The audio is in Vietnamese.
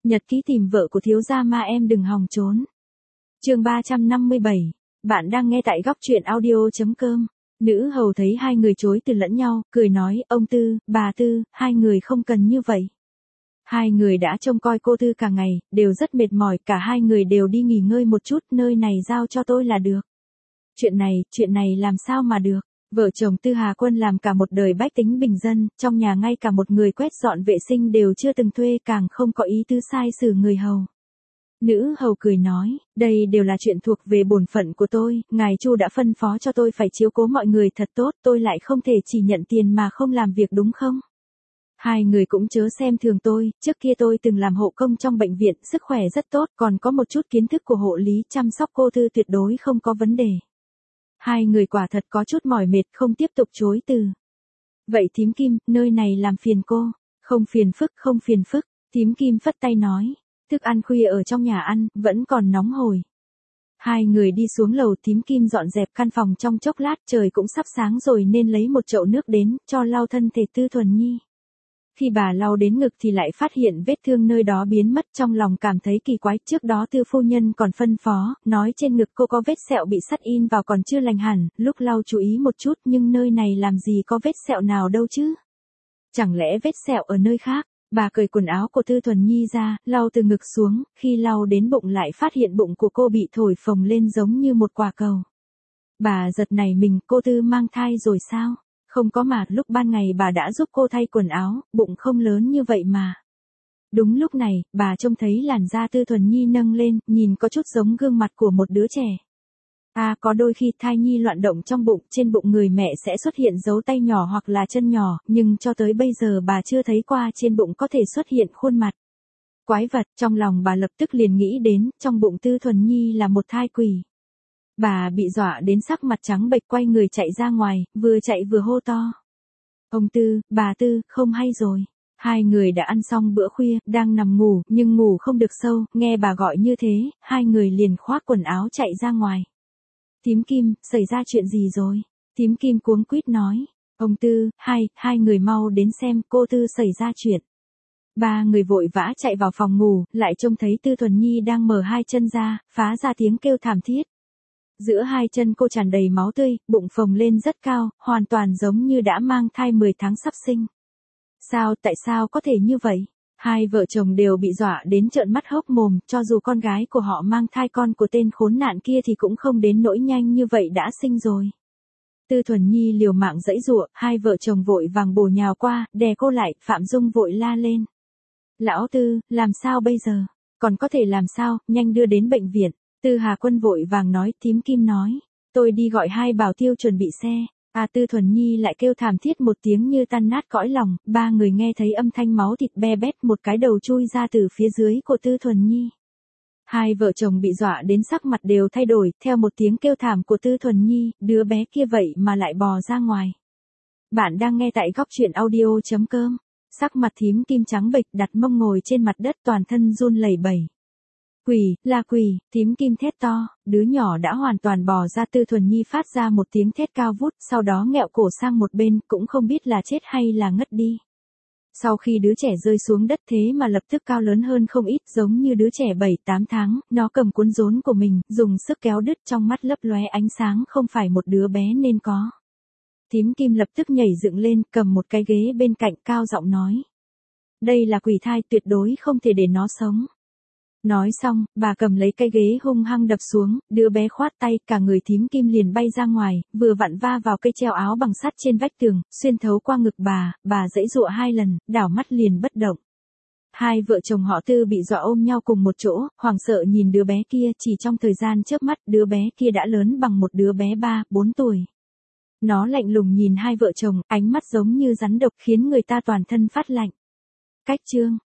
Nhật ký tìm vợ của thiếu gia ma em đừng hòng trốn. Chương 357. Bạn đang nghe tại góc truyện audio.com. Nữ hầu thấy hai người chối từ lẫn nhau, cười nói, ông Tư, bà Tư, hai người không cần như vậy. Hai người đã trông coi cô Tư cả ngày, đều rất mệt mỏi, cả hai người đều đi nghỉ ngơi một chút, nơi này giao cho tôi là được. Chuyện này làm sao mà được. Vợ chồng Tư Hà Quân làm cả một đời bách tính bình dân, trong nhà ngay cả một người quét dọn vệ sinh đều chưa từng thuê, càng không có ý tứ sai xử người hầu. Nữ hầu cười nói, đây đều là chuyện thuộc về bổn phận của tôi, ngài Chu đã phân phó cho tôi phải chiếu cố mọi người thật tốt, tôi lại không thể chỉ nhận tiền mà không làm việc đúng không? Hai người cũng chớ xem thường tôi, trước kia tôi từng làm hộ công trong bệnh viện, sức khỏe rất tốt, còn có một chút kiến thức của hộ lý, chăm sóc cô Tư tuyệt đối không có vấn đề. Hai người quả thật có chút mỏi mệt, không tiếp tục chối từ. Vậy thím Kim, nơi này làm phiền cô. Không phiền phức, thím Kim phất tay nói. Thức ăn khuya ở trong nhà ăn, vẫn còn nóng hổi. Hai người đi xuống lầu, thím Kim dọn dẹp căn phòng trong chốc lát, trời cũng sắp sáng rồi nên lấy một chậu nước đến, cho lau thân thể Tư Thuần Nhi. Khi bà lau đến ngực thì lại phát hiện vết thương nơi đó biến mất, trong lòng cảm thấy kỳ quái, trước đó Tư phu nhân còn phân phó, nói trên ngực cô có vết sẹo bị sắt in vào còn chưa lành hẳn, lúc lau chú ý một chút nhưng nơi này làm gì có vết sẹo nào đâu chứ. Chẳng lẽ vết sẹo ở nơi khác, bà cởi quần áo của Tư Thuần Nhi ra, lau từ ngực xuống, khi lau đến bụng lại phát hiện bụng của cô bị thổi phồng lên giống như một quả cầu. Bà giật nảy mình, cô Tư mang thai rồi sao? Không có mà, lúc ban ngày bà đã giúp cô thay quần áo, bụng không lớn như vậy mà. Đúng lúc này, bà trông thấy làn da Tư Thuần Nhi nâng lên, nhìn có chút giống gương mặt của một đứa trẻ. Có đôi khi thai nhi loạn động trong bụng, trên bụng người mẹ sẽ xuất hiện dấu tay nhỏ hoặc là chân nhỏ, nhưng cho tới bây giờ bà chưa thấy qua trên bụng có thể xuất hiện khuôn mặt. Quái vật, trong lòng bà lập tức liền nghĩ đến, trong bụng Tư Thuần Nhi là một thai quỷ. Bà bị dọa đến sắc mặt trắng bệch, quay người chạy ra ngoài, vừa chạy vừa hô to. Ông Tư, bà Tư, không hay rồi. Hai người đã ăn xong bữa khuya, đang nằm ngủ, nhưng ngủ không được sâu, nghe bà gọi như thế, hai người liền khoác quần áo chạy ra ngoài. Thím Kim, xảy ra chuyện gì rồi? Thím Kim cuống quýt nói. Ông Tư, hai người mau đến xem, cô Tư xảy ra chuyện. Ba người vội vã chạy vào phòng ngủ, lại trông thấy Tư Thuần Nhi đang mở hai chân ra, phá ra tiếng kêu thảm thiết. Giữa hai chân cô tràn đầy máu tươi, bụng phồng lên rất cao, hoàn toàn giống như đã mang thai 10 tháng sắp sinh. Tại sao có thể như vậy? Hai vợ chồng đều bị dọa đến trợn mắt hốc mồm, cho dù con gái của họ mang thai con của tên khốn nạn kia thì cũng không đến nỗi nhanh như vậy đã sinh rồi. Tư Thuần Nhi liều mạng giãy giụa, hai vợ chồng vội vàng bổ nhào qua, đè cô lại, Phạm Dung vội la lên. Lão Tư, làm sao bây giờ? Còn có thể làm sao, nhanh đưa đến bệnh viện. Tư Hà Quân vội vàng nói, thím Kim nói. Tôi đi gọi hai bảo tiêu chuẩn bị xe. Tư Thuần Nhi lại kêu thảm thiết một tiếng như tan nát cõi lòng, ba người nghe thấy âm thanh máu thịt be bét, một cái đầu chui ra từ phía dưới của Tư Thuần Nhi. Hai vợ chồng bị dọa đến sắc mặt đều thay đổi, theo một tiếng kêu thảm của Tư Thuần Nhi, đứa bé kia vậy mà lại bò ra ngoài. Bạn đang nghe tại góc truyện audio.com. Sắc mặt thím Kim trắng bệch, đặt mông ngồi trên mặt đất, toàn thân run lẩy bẩy. Quỷ, thím Kim thét to, đứa nhỏ đã hoàn toàn bò ra. Tư Thuần Nhi phát ra một tiếng thét cao vút, sau đó nghẹo cổ sang một bên, cũng không biết là chết hay là ngất đi. Sau khi đứa trẻ rơi xuống đất thế mà lập tức cao lớn hơn không ít, giống như đứa trẻ 7-8 tháng, nó cầm cuốn rốn của mình, dùng sức kéo đứt, trong mắt lấp lóe ánh sáng, không phải một đứa bé nên có. Thím Kim lập tức nhảy dựng lên, cầm một cái ghế bên cạnh, cao giọng nói. Đây là quỷ thai, tuyệt đối không thể để nó sống. Nói xong, bà cầm lấy cái ghế hung hăng đập xuống, đứa bé khoát tay, cả người thím Kim liền bay ra ngoài, vừa vặn va vào cây treo áo bằng sắt trên vách tường, xuyên thấu qua ngực bà giãy giụa 2 lần, đảo mắt liền bất động. Hai vợ chồng họ Tư bị dọa ôm nhau cùng một chỗ, hoảng sợ nhìn đứa bé kia, chỉ trong thời gian chớp mắt, đứa bé kia đã lớn bằng một đứa bé 3-4 tuổi. Nó lạnh lùng nhìn hai vợ chồng, ánh mắt giống như rắn độc khiến người ta toàn thân phát lạnh. Cách chương